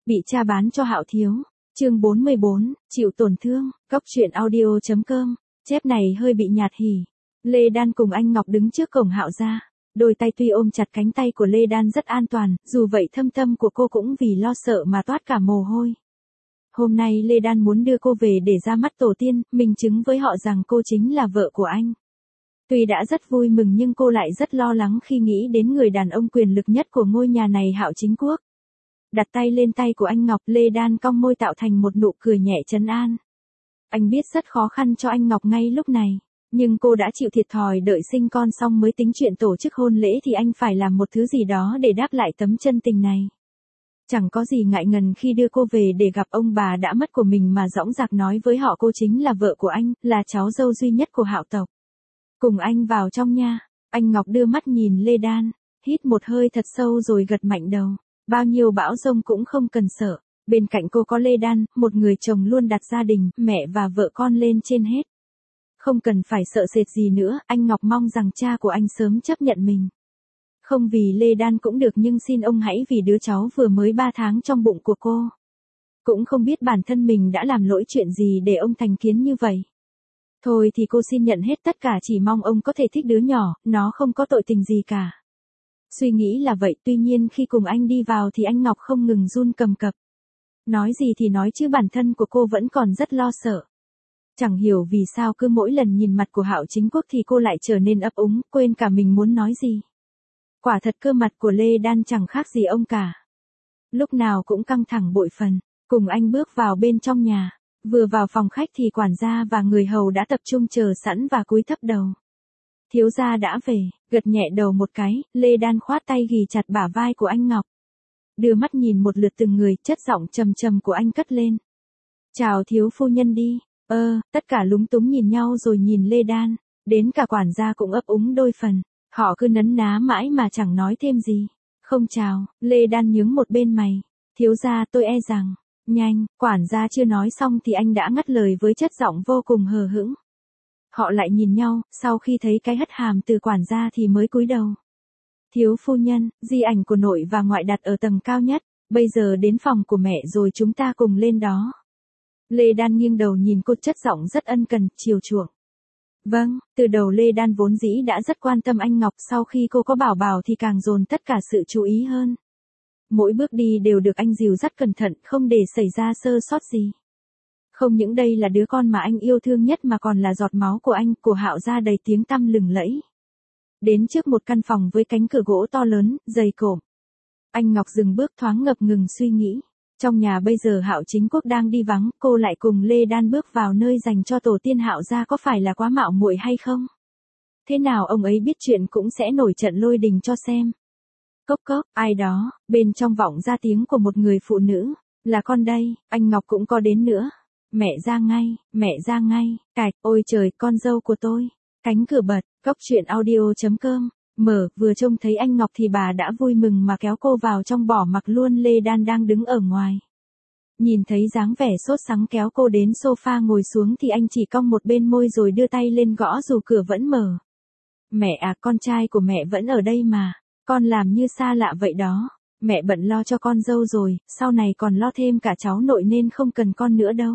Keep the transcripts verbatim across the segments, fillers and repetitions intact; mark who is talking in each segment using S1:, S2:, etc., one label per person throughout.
S1: Bị cha bán cho Hạo Thiếu. Chương bốn mươi bốn, chịu tổn thương. Cốc truyện audio chấm com. Chép này hơi bị nhạt hỉ. Lê Đan cùng anh Ngọc đứng trước cổng Hạo gia. Đôi tay tuy ôm chặt cánh tay của Lê Đan rất an toàn, dù vậy thâm tâm của cô cũng vì lo sợ mà toát cả mồ hôi. Hôm nay Lê Đan muốn đưa cô về để ra mắt tổ tiên, minh chứng với họ rằng cô chính là vợ của anh. Tuy đã rất vui mừng nhưng cô lại rất lo lắng khi nghĩ đến người đàn ông quyền lực nhất của ngôi nhà này, Hạo Chính Quốc. Đặt tay lên tay của anh Ngọc, Lê Đan cong môi tạo thành một nụ cười nhẹ trấn an. Anh biết rất khó khăn cho anh Ngọc ngay lúc này, nhưng cô đã chịu thiệt thòi đợi sinh con xong mới tính chuyện tổ chức hôn lễ thì anh phải làm một thứ gì đó để đáp lại tấm chân tình này. Chẳng có gì ngại ngần khi đưa cô về để gặp ông bà đã mất của mình mà dõng dạc nói với họ cô chính là vợ của anh, là cháu dâu duy nhất của Hạo tộc. Cùng anh vào trong nha. Anh Ngọc đưa mắt nhìn Lê Đan, hít một hơi thật sâu rồi gật mạnh đầu. Bao nhiêu bão giông cũng không cần sợ. Bên cạnh cô có Lê Đan, một người chồng luôn đặt gia đình, mẹ và vợ con lên trên hết. Không cần phải sợ sệt gì nữa, anh Ngọc mong rằng cha của anh sớm chấp nhận mình. Không vì Lê Đan cũng được nhưng xin ông hãy vì đứa cháu vừa mới ba tháng trong bụng của cô. Cũng không biết bản thân mình đã làm lỗi chuyện gì để ông thành kiến như vậy. Thôi thì cô xin nhận hết tất cả, chỉ mong ông có thể thích đứa nhỏ, nó không có tội tình gì cả. Suy nghĩ là vậy, tuy nhiên khi cùng anh đi vào thì anh Ngọc không ngừng run cầm cập. Nói gì thì nói chứ bản thân của cô vẫn còn rất lo sợ. Chẳng hiểu vì sao cứ mỗi lần nhìn mặt của Hạo Chính Quốc thì cô lại trở nên ấp úng, quên cả mình muốn nói gì. Quả thật cơ mặt của Lê Đan chẳng khác gì ông cả. Lúc nào cũng căng thẳng bội phần. Cùng anh bước vào bên trong nhà. Vừa vào phòng khách thì quản gia và người hầu đã tập trung chờ sẵn và cúi thấp đầu. Thiếu gia đã về, gật nhẹ đầu một cái, Lê Đan khoát tay ghì chặt bả vai của anh Ngọc. Đưa mắt nhìn một lượt từng người, chất giọng trầm trầm của anh cất lên. Chào thiếu phu nhân đi. Ơ, tất cả lúng túng nhìn nhau rồi nhìn Lê Đan, đến cả quản gia cũng ấp úng đôi phần. Họ cứ nấn ná mãi mà chẳng nói thêm gì. Không chào, Lê Đan nhướng một bên mày. Thiếu gia tôi e rằng. Nhanh, quản gia chưa nói xong thì anh đã ngắt lời với chất giọng vô cùng hờ hững. Họ lại nhìn nhau, sau khi thấy cái hất hàm từ quản gia thì mới cúi đầu. Thiếu phu nhân, di ảnh của nội và ngoại đặt ở tầng cao nhất, bây giờ đến phòng của mẹ rồi chúng ta cùng lên đó. Lê Đan nghiêng đầu nhìn cô, chất giọng rất ân cần, chiều chuộng. Vâng, từ đầu Lê Đan vốn dĩ đã rất quan tâm anh Ngọc, sau khi cô có bảo bảo thì càng dồn tất cả sự chú ý hơn. Mỗi bước đi đều được anh dìu dắt cẩn thận, không để xảy ra sơ sót gì. Không những đây là đứa con mà anh yêu thương nhất mà còn là giọt máu của anh, của Hạo gia đầy tiếng tăm lừng lẫy. Đến trước một căn phòng với cánh cửa gỗ to lớn, dày cộm. Anh Ngọc dừng bước thoáng ngập ngừng suy nghĩ. Trong nhà bây giờ Hạo Chính Quốc đang đi vắng, cô lại cùng Lê Đan bước vào nơi dành cho tổ tiên Hạo gia, có phải là quá mạo muội hay không? Thế nào ông ấy biết chuyện cũng sẽ nổi trận lôi đình cho xem. Cốc cốc, ai đó, bên trong vọng ra tiếng của một người phụ nữ. Là con đây, anh Ngọc cũng có đến nữa. Mẹ ra ngay, mẹ ra ngay, cạch, ôi trời, con dâu của tôi. Cánh cửa bật, cốc truyện audio chấm com. Mở, vừa trông thấy anh Ngọc thì bà đã vui mừng mà kéo cô vào trong, bỏ mặc luôn Lê Đan đang đứng ở ngoài. Nhìn thấy dáng vẻ sốt sắng kéo cô đến sofa ngồi xuống thì anh chỉ cong một bên môi rồi đưa tay lên gõ dù cửa vẫn mở. Mẹ à, con trai của mẹ vẫn ở đây mà. Con làm như xa lạ vậy đó. Mẹ bận lo cho con dâu rồi, sau này còn lo thêm cả cháu nội nên không cần con nữa đâu.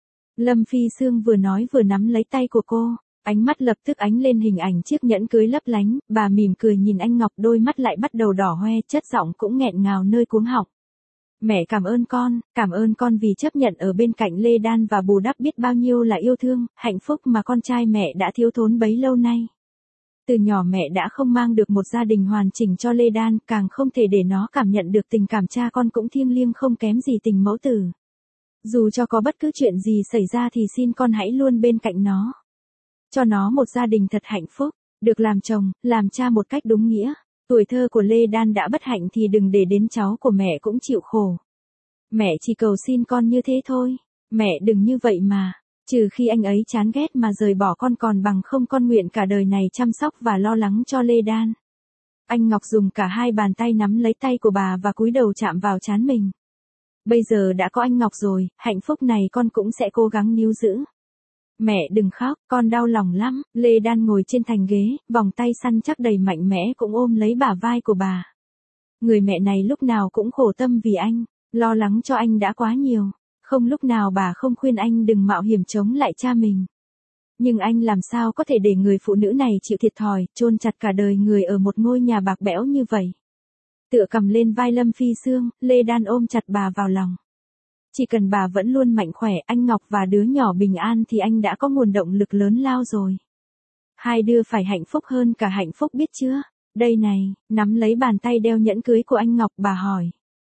S1: Lâm Phi Sương vừa nói vừa nắm lấy tay của cô. Ánh mắt lập tức ánh lên hình ảnh chiếc nhẫn cưới lấp lánh, bà mỉm cười nhìn anh Ngọc, đôi mắt lại bắt đầu đỏ hoe, chất giọng cũng nghẹn ngào nơi cuống họng. Mẹ cảm ơn con, cảm ơn con vì chấp nhận ở bên cạnh Lê Đan và bù đắp biết bao nhiêu là yêu thương, hạnh phúc mà con trai mẹ đã thiếu thốn bấy lâu nay. Từ nhỏ mẹ đã không mang được một gia đình hoàn chỉnh cho Lê Đan, càng không thể để nó cảm nhận được tình cảm cha con cũng thiêng liêng không kém gì tình mẫu tử. Dù cho có bất cứ chuyện gì xảy ra thì xin con hãy luôn bên cạnh nó. Cho nó một gia đình thật hạnh phúc, được làm chồng, làm cha một cách đúng nghĩa. Tuổi thơ của Lê Đan đã bất hạnh thì đừng để đến cháu của mẹ cũng chịu khổ. Mẹ chỉ cầu xin con như thế thôi. Mẹ đừng như vậy mà. Trừ khi anh ấy chán ghét mà rời bỏ con, còn bằng không con nguyện cả đời này chăm sóc và lo lắng cho Lê Đan. Anh Ngọc dùng cả hai bàn tay nắm lấy tay của bà và cúi đầu chạm vào trán mình. Bây giờ đã có anh Ngọc rồi, hạnh phúc này con cũng sẽ cố gắng níu giữ. Mẹ đừng khóc, con đau lòng lắm. Lê Đan ngồi trên thành ghế, vòng tay săn chắc đầy mạnh mẽ cũng ôm lấy bả vai của bà. Người mẹ này lúc nào cũng khổ tâm vì anh. Lo lắng cho anh đã quá nhiều. Không lúc nào bà không khuyên anh đừng mạo hiểm chống lại cha mình. Nhưng anh làm sao có thể để người phụ nữ này chịu thiệt thòi, chôn chặt cả đời người ở một ngôi nhà bạc bẽo như vậy. Tựa cầm lên vai Lâm Phi Sương, Lê Đan ôm chặt bà vào lòng. Chỉ cần bà vẫn luôn mạnh khỏe, anh Ngọc và đứa nhỏ bình an thì anh đã có nguồn động lực lớn lao rồi. Hai đứa phải hạnh phúc hơn cả hạnh phúc biết chưa? Đây này, nắm lấy bàn tay đeo nhẫn cưới của anh Ngọc, bà hỏi.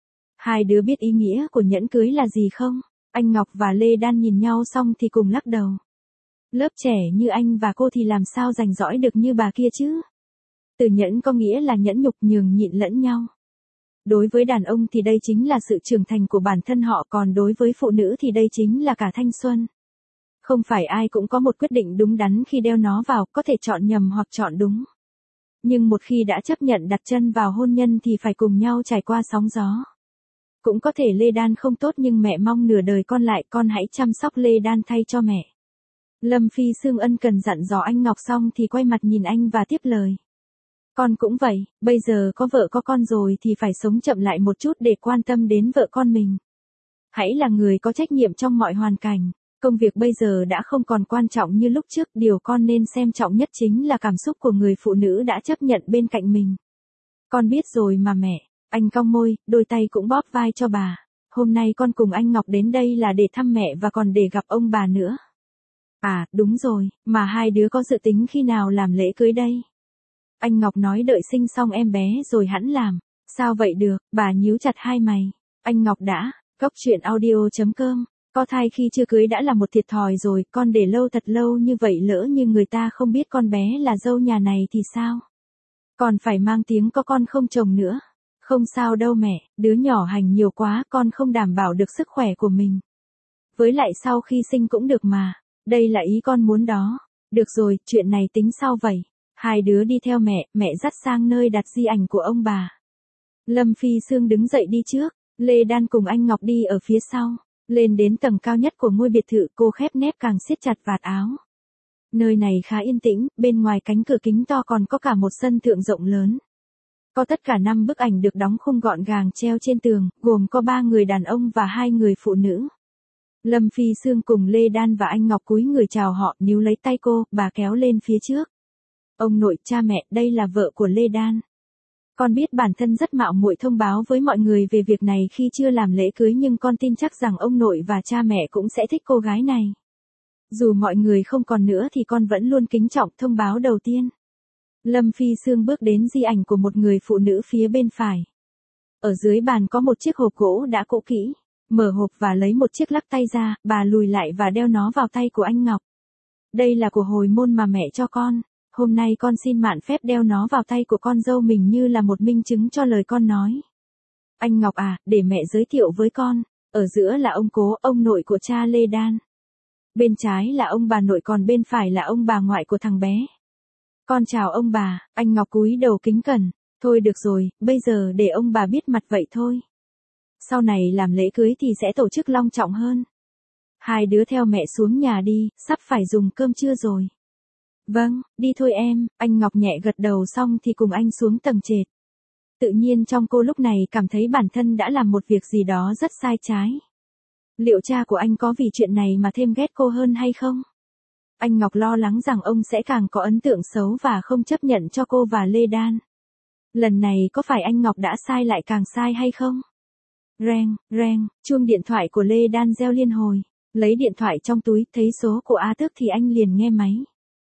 S1: Hai đứa biết ý nghĩa của nhẫn cưới là gì không? Anh Ngọc và Lê Đan nhìn nhau xong thì cùng lắc đầu. Lớp trẻ như anh và cô thì làm sao rành rõi được như bà kia chứ? Từ nhẫn có nghĩa là nhẫn nhục, nhường nhịn lẫn nhau. Đối với đàn ông thì đây chính là sự trưởng thành của bản thân họ, còn đối với phụ nữ thì đây chính là cả thanh xuân. Không phải ai cũng có một quyết định đúng đắn khi đeo nó vào, có thể chọn nhầm hoặc chọn đúng. Nhưng một khi đã chấp nhận đặt chân vào hôn nhân thì phải cùng nhau trải qua sóng gió. Cũng có thể Lê Đan không tốt nhưng mẹ mong nửa đời con lại, con hãy chăm sóc Lê Đan thay cho mẹ. Lâm Phi Sương ân cần dặn dò anh Ngọc xong thì quay mặt nhìn anh và tiếp lời. Con cũng vậy, bây giờ có vợ có con rồi thì phải sống chậm lại một chút để quan tâm đến vợ con mình. Hãy là người có trách nhiệm trong mọi hoàn cảnh. Công việc bây giờ đã không còn quan trọng như lúc trước, điều con nên xem trọng nhất chính là cảm xúc của người phụ nữ đã chấp nhận bên cạnh mình. Con biết rồi mà mẹ. Anh cong môi, đôi tay cũng bóp vai cho bà. Hôm nay con cùng anh Ngọc đến đây là để thăm mẹ và còn để gặp ông bà nữa. À, đúng rồi, mà hai đứa có dự tính khi nào làm lễ cưới đây? Anh Ngọc nói đợi sinh xong em bé rồi hẵng làm. Sao vậy được, bà nhíu chặt hai mày. Anh Ngọc đã, cốc truyện audio chấm com. Có thai khi chưa cưới đã là một thiệt thòi rồi, con để lâu thật lâu như vậy lỡ như người ta không biết con bé là dâu nhà này thì sao? Còn phải mang tiếng có con không chồng nữa. Không sao đâu mẹ, đứa nhỏ hành nhiều quá, con không đảm bảo được sức khỏe của mình. Với lại sau khi sinh cũng được mà, đây là ý con muốn đó. Được rồi, chuyện này tính sau vậy. Hai đứa đi theo mẹ, mẹ dắt sang nơi đặt di ảnh của ông bà. Lâm Phi Sương đứng dậy đi trước, Lê Đan cùng anh Ngọc đi ở phía sau. Lên đến tầng cao nhất của ngôi biệt thự, cô khép nép càng siết chặt vạt áo. Nơi này khá yên tĩnh, bên ngoài cánh cửa kính to còn có cả một sân thượng rộng lớn. Có tất cả năm bức ảnh được đóng khung gọn gàng treo trên tường, gồm có ba người đàn ông và hai người phụ nữ. Lâm Phi Sương cùng Lê Đan và anh Ngọc cúi người chào họ, níu lấy tay cô, bà kéo lên phía trước. Ông nội, cha mẹ, đây là vợ của Lê Đan. Con biết bản thân rất mạo muội thông báo với mọi người về việc này khi chưa làm lễ cưới, nhưng con tin chắc rằng ông nội và cha mẹ cũng sẽ thích cô gái này. Dù mọi người không còn nữa thì con vẫn luôn kính trọng thông báo đầu tiên. Lâm Phi Sương bước đến di ảnh của một người phụ nữ phía bên phải. Ở dưới bàn có một chiếc hộp gỗ đã cũ kỹ. Mở hộp và lấy một chiếc lắc tay ra, bà lùi lại và đeo nó vào tay của anh Ngọc. Đây là của hồi môn mà mẹ cho con. Hôm nay con xin mạn phép đeo nó vào tay của con dâu mình như là một minh chứng cho lời con nói. Anh Ngọc à, để mẹ giới thiệu với con. Ở giữa là ông cố, ông nội của cha Lê Đan. Bên trái là ông bà nội, còn bên phải là ông bà ngoại của thằng bé. Con chào ông bà. Anh Ngọc cúi đầu kính cẩn. Thôi được rồi, bây giờ để ông bà biết mặt vậy thôi. Sau này làm lễ cưới thì sẽ tổ chức long trọng hơn. Hai đứa theo mẹ xuống nhà đi, sắp phải dùng cơm trưa rồi. Vâng, đi thôi em. Anh Ngọc nhẹ gật đầu xong thì cùng anh xuống tầng trệt. Tự nhiên trong cô lúc này cảm thấy bản thân đã làm một việc gì đó rất sai trái. Liệu cha của anh có vì chuyện này mà thêm ghét cô hơn hay không? Anh Ngọc lo lắng rằng ông sẽ càng có ấn tượng xấu và không chấp nhận cho cô và Lê Đan. Lần này có phải anh Ngọc đã sai lại càng sai hay không? Reng, reng, chuông điện thoại của Lê Đan reo liên hồi. Lấy điện thoại trong túi, thấy số của A Tước thì anh liền nghe máy.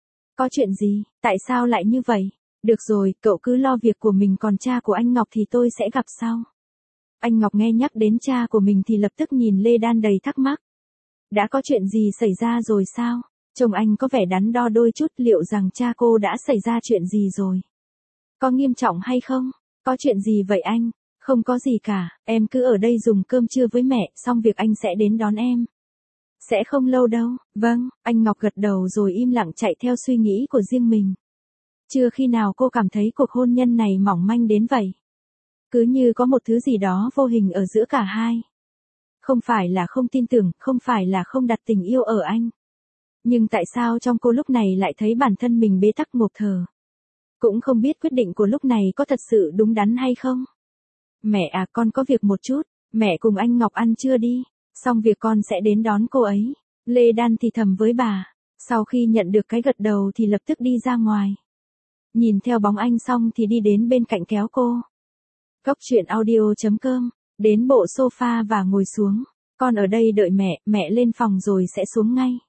S1: Có chuyện gì, tại sao lại như vậy? Được rồi, cậu cứ lo việc của mình, còn cha của anh Ngọc thì tôi sẽ gặp sau. Anh Ngọc nghe nhắc đến cha của mình thì lập tức nhìn Lê Đan đầy thắc mắc. Đã có chuyện gì xảy ra rồi sao? Chồng anh có vẻ đắn đo đôi chút, liệu rằng cha cô đã xảy ra chuyện gì rồi? Có nghiêm trọng hay không? Có chuyện gì vậy anh? Không có gì cả, em cứ ở đây dùng cơm trưa với mẹ, xong việc anh sẽ đến đón em. Sẽ không lâu đâu. Vâng, anh Ngọc gật đầu rồi im lặng chạy theo suy nghĩ của riêng mình. Chưa khi nào cô cảm thấy cuộc hôn nhân này mỏng manh đến vậy. Cứ như có một thứ gì đó vô hình ở giữa cả hai. Không phải là không tin tưởng, không phải là không đặt tình yêu ở anh. Nhưng tại sao trong cô lúc này lại thấy bản thân mình bế tắc ngộp thở? Cũng không biết quyết định của lúc này có thật sự đúng đắn hay không? Mẹ à, con có việc một chút. Mẹ cùng anh Ngọc ăn trưa đi, xong việc con sẽ đến đón cô ấy. Lê Đan thì thầm với bà, sau khi nhận được cái gật đầu thì lập tức đi ra ngoài. Nhìn theo bóng anh xong thì đi đến bên cạnh kéo cô. Cốc truyện audio chấm com, đến bộ sofa và ngồi xuống. Con ở đây đợi mẹ, mẹ lên phòng rồi sẽ xuống ngay.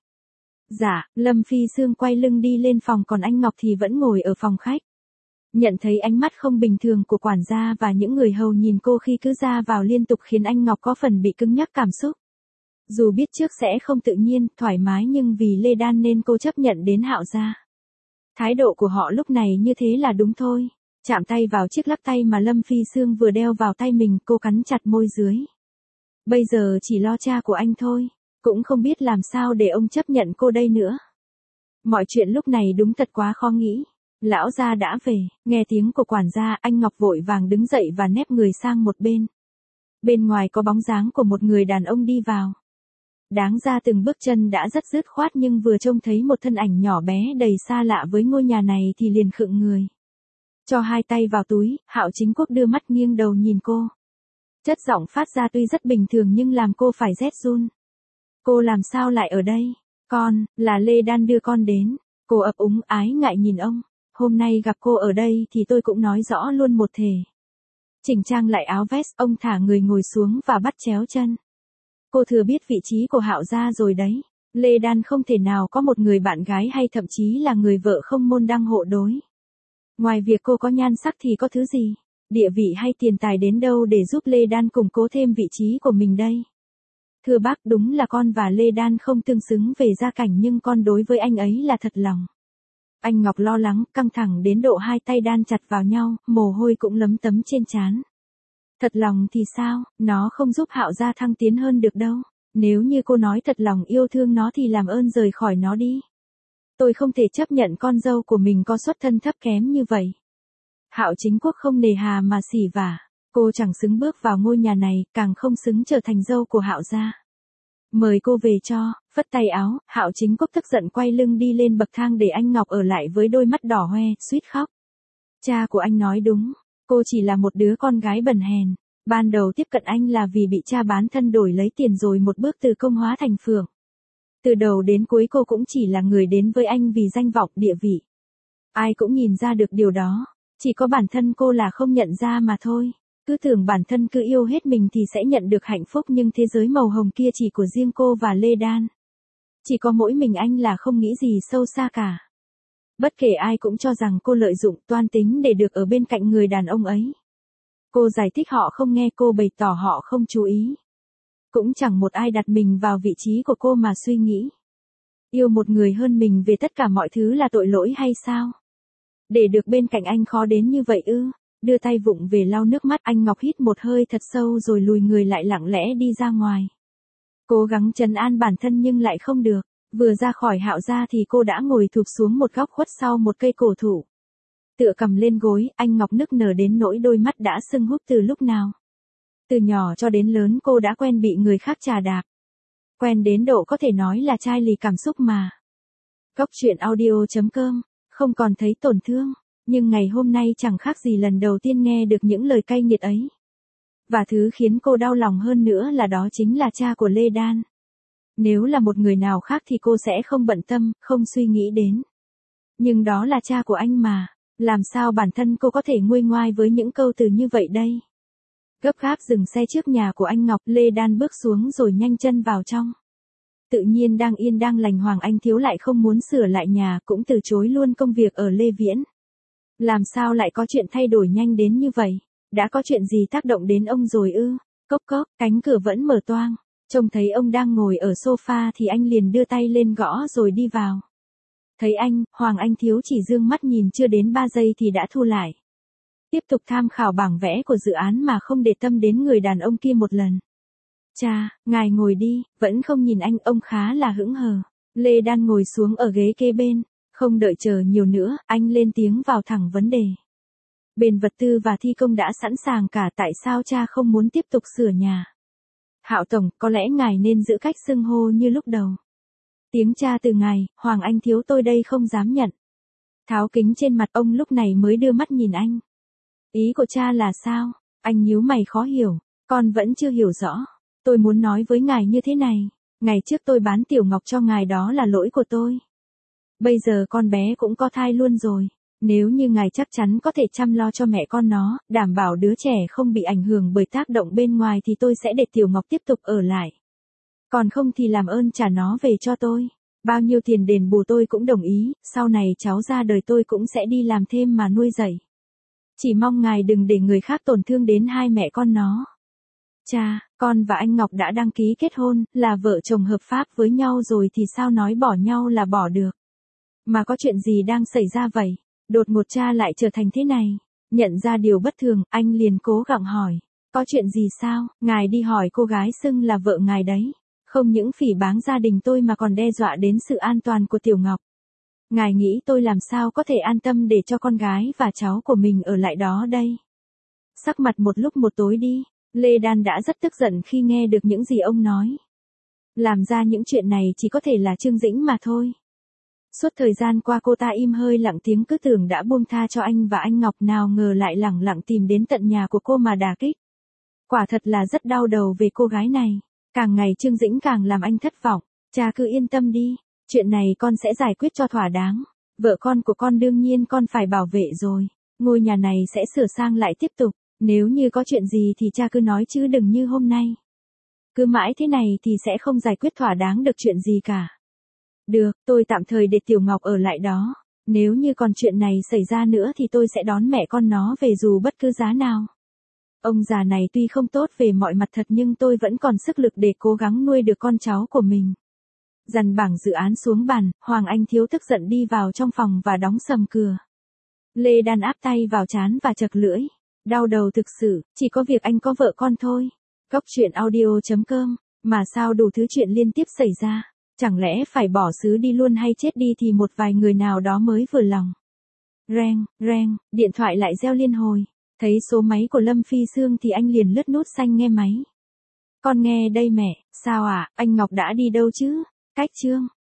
S1: Dạ, Lâm Phi Sương quay lưng đi lên phòng còn anh Ngọc thì vẫn ngồi ở phòng khách. Nhận thấy ánh mắt không bình thường của quản gia và những người hầu nhìn cô khi cứ ra vào liên tục khiến anh Ngọc có phần bị cứng nhắc cảm xúc. Dù biết trước sẽ không tự nhiên, thoải mái nhưng vì Lê Đan nên cô chấp nhận đến Hạo gia. Thái độ của họ lúc này như thế là đúng thôi. Chạm tay vào chiếc lắc tay mà Lâm Phi Sương vừa đeo vào tay mình, cô cắn chặt môi dưới. Bây giờ chỉ lo cha của anh thôi, cũng không biết làm sao để ông chấp nhận cô đây nữa. Mọi chuyện lúc này đúng thật quá khó nghĩ. Lão gia đã về, nghe tiếng của quản gia, anh Ngọc vội vàng đứng dậy và nép người sang một bên. Bên ngoài có bóng dáng của một người đàn ông đi vào. Đáng ra từng bước chân đã rất dứt khoát nhưng vừa trông thấy một thân ảnh nhỏ bé đầy xa lạ với ngôi nhà này thì liền khựng người. Cho hai tay vào túi, Hạo Chính Quốc đưa mắt nghiêng đầu nhìn cô. Chất giọng phát ra tuy rất bình thường nhưng làm cô phải rét run. Cô làm sao lại ở đây? Con, là Lê Đan đưa con đến. Cô ấp úng ái ngại nhìn ông. Hôm nay gặp cô ở đây thì tôi cũng nói rõ luôn một thể. Chỉnh trang lại áo vest, ông thả người ngồi xuống và bắt chéo chân. Cô thừa biết vị trí của Hạo gia rồi đấy. Lê Đan không thể nào có một người bạn gái hay thậm chí là người vợ không môn đăng hộ đối. Ngoài việc cô có nhan sắc thì có thứ gì, địa vị hay tiền tài đến đâu để giúp Lê Đan củng cố thêm vị trí của mình đây? Thưa bác, đúng là con và Lê Đan không tương xứng về gia cảnh nhưng con đối với anh ấy là thật lòng. Anh Ngọc lo lắng, căng thẳng đến độ hai tay đan chặt vào nhau, mồ hôi cũng lấm tấm trên trán. Thật lòng thì sao, nó không giúp Hạo gia thăng tiến hơn được đâu. Nếu như cô nói thật lòng yêu thương nó thì làm ơn rời khỏi nó đi. Tôi không thể chấp nhận con dâu của mình có xuất thân thấp kém như vậy. Hạo Chính Quốc không nề hà mà xỉ vả. Cô chẳng xứng bước vào ngôi nhà này, càng không xứng trở thành dâu của Hạo gia. Mời cô về cho, phất tay áo, Hạo Chính Quốc tức giận quay lưng đi lên bậc thang để anh Ngọc ở lại với đôi mắt đỏ hoe, suýt khóc. Cha của anh nói đúng, cô chỉ là một đứa con gái bần hèn. Ban đầu tiếp cận anh là vì bị cha bán thân đổi lấy tiền rồi một bước từ công hóa thành phượng. Từ đầu đến cuối cô cũng chỉ là người đến với anh vì danh vọng, địa vị. Ai cũng nhìn ra được điều đó, chỉ có bản thân cô là không nhận ra mà thôi. Cứ tưởng bản thân cứ yêu hết mình thì sẽ nhận được hạnh phúc nhưng thế giới màu hồng kia chỉ của riêng cô và Lê Đan. Chỉ có mỗi mình anh là không nghĩ gì sâu xa cả. Bất kể ai cũng cho rằng cô lợi dụng toan tính để được ở bên cạnh người đàn ông ấy. Cô giải thích họ không nghe, cô bày tỏ họ không chú ý. Cũng chẳng một ai đặt mình vào vị trí của cô mà suy nghĩ. Yêu một người hơn mình về tất cả mọi thứ là tội lỗi hay sao? Để được bên cạnh anh khó đến như vậy ư? Đưa tay vụng về lau nước mắt, anh Ngọc hít một hơi thật sâu rồi lùi người lại lặng lẽ đi ra ngoài. Cố gắng trấn an bản thân nhưng lại không được. Vừa ra khỏi Hạo gia thì cô đã ngồi thụp xuống một góc khuất sau một cây cổ thụ. Tựa cầm lên gối, anh Ngọc nức nở đến nỗi đôi mắt đã sưng húp từ lúc nào. Từ nhỏ cho đến lớn cô đã quen bị người khác chà đạp. Quen đến độ có thể nói là chai lì cảm xúc mà. Cốc truyện audio chấm com, không còn thấy tổn thương, nhưng ngày hôm nay chẳng khác gì lần đầu tiên nghe được những lời cay nghiệt ấy. Và thứ khiến cô đau lòng hơn nữa là đó chính là cha của Lê Đan. Nếu là một người nào khác thì cô sẽ không bận tâm, không suy nghĩ đến. Nhưng đó là cha của anh mà, làm sao bản thân cô có thể nguôi ngoai với những câu từ như vậy đây? Gấp gáp dừng xe trước nhà của anh Ngọc, Lê Đan bước xuống rồi nhanh chân vào trong. Tự nhiên đang yên đang lành Hoàng Anh Thiếu lại không muốn sửa lại nhà, cũng từ chối luôn công việc ở Lê Viễn. Làm sao lại có chuyện thay đổi nhanh đến như vậy? Đã có chuyện gì tác động đến ông rồi ư? Cốc cốc, cánh cửa vẫn mở toang. Trông thấy ông đang ngồi ở sofa thì anh liền đưa tay lên gõ rồi đi vào. Thấy anh, Hoàng Anh Thiếu chỉ dương mắt nhìn chưa đến ba giây thì đã thu lại. Tiếp tục tham khảo bảng vẽ của dự án mà không để tâm đến người đàn ông kia một lần. Cha, ngài ngồi đi, vẫn không nhìn anh, ông khá là hững hờ. Lê Đan ngồi xuống ở ghế kế bên, không đợi chờ nhiều nữa, anh lên tiếng vào thẳng vấn đề. Bên vật tư và thi công đã sẵn sàng cả, tại sao cha không muốn tiếp tục sửa nhà? Hạo Tổng, có lẽ ngài nên giữ cách xưng hô như lúc đầu. Tiếng cha từ ngài, Hoàng Anh Thiếu tôi đây không dám nhận. Tháo kính trên mặt ông lúc này mới đưa mắt nhìn anh. Ý của cha là sao? Anh nhíu mày khó hiểu. Con vẫn chưa hiểu rõ. Tôi muốn nói với ngài như thế này. Ngày trước tôi bán Tiểu Ngọc cho ngài đó là lỗi của tôi. Bây giờ con bé cũng có thai luôn rồi. Nếu như ngài chắc chắn có thể chăm lo cho mẹ con nó, đảm bảo đứa trẻ không bị ảnh hưởng bởi tác động bên ngoài thì tôi sẽ để Tiểu Ngọc tiếp tục ở lại. Còn không thì làm ơn trả nó về cho tôi. Bao nhiêu tiền đền bù tôi cũng đồng ý, sau này cháu ra đời tôi cũng sẽ đi làm thêm mà nuôi dạy. Chỉ mong ngài đừng để người khác tổn thương đến hai mẹ con nó. Cha, con và anh Ngọc đã đăng ký kết hôn, là vợ chồng hợp pháp với nhau rồi thì sao nói bỏ nhau là bỏ được. Mà có chuyện gì đang xảy ra vậy? Đột ngột cha lại trở thành thế này. Nhận ra điều bất thường, anh liền cố gắng hỏi. Có chuyện gì sao? Ngài đi hỏi cô gái xưng là vợ ngài đấy. Không những phỉ báng gia đình tôi mà còn đe dọa đến sự an toàn của Tiểu Ngọc. Ngài nghĩ tôi làm sao có thể an tâm để cho con gái và cháu của mình ở lại đó đây? Sắc mặt một lúc một tối đi, Lê Đan đã rất tức giận khi nghe được những gì ông nói. Làm ra những chuyện này chỉ có thể là Trương Dĩnh mà thôi. Suốt thời gian qua cô ta im hơi lặng tiếng cứ tưởng đã buông tha cho anh và anh Ngọc, nào ngờ lại lẳng lặng tìm đến tận nhà của cô mà đả kích. Quả thật là rất đau đầu về cô gái này. Càng ngày Trương Dĩnh càng làm anh thất vọng. Cha cứ yên tâm đi, chuyện này con sẽ giải quyết cho thỏa đáng. Vợ con của con đương nhiên con phải bảo vệ rồi. Ngôi nhà này sẽ sửa sang lại tiếp tục. Nếu như có chuyện gì thì cha cứ nói chứ đừng như hôm nay. Cứ mãi thế này thì sẽ không giải quyết thỏa đáng được chuyện gì cả. Được, tôi tạm thời để Tiểu Ngọc ở lại đó. Nếu như còn chuyện này xảy ra nữa thì tôi sẽ đón mẹ con nó về dù bất cứ giá nào. Ông già này tuy không tốt về mọi mặt thật nhưng tôi vẫn còn sức lực để cố gắng nuôi được con cháu của mình. Dằn bảng dự án xuống bàn, Hoàng Anh Thiếu tức giận đi vào trong phòng và đóng sầm cửa. Lê Đan áp tay vào trán và chật lưỡi. Đau đầu thực sự, chỉ có việc anh có vợ con thôi. Góc truyện audio chấm com, mà sao đủ thứ chuyện liên tiếp xảy ra. Chẳng lẽ phải bỏ xứ đi luôn hay chết đi thì một vài người nào đó mới vừa lòng. Reng, reng, điện thoại lại reo liên hồi. Thấy số máy của Lâm Phi Sương thì anh liền lướt nút xanh nghe máy. Con nghe đây mẹ, sao ạ, à, anh Ngọc đã đi đâu chứ? Cách Trương.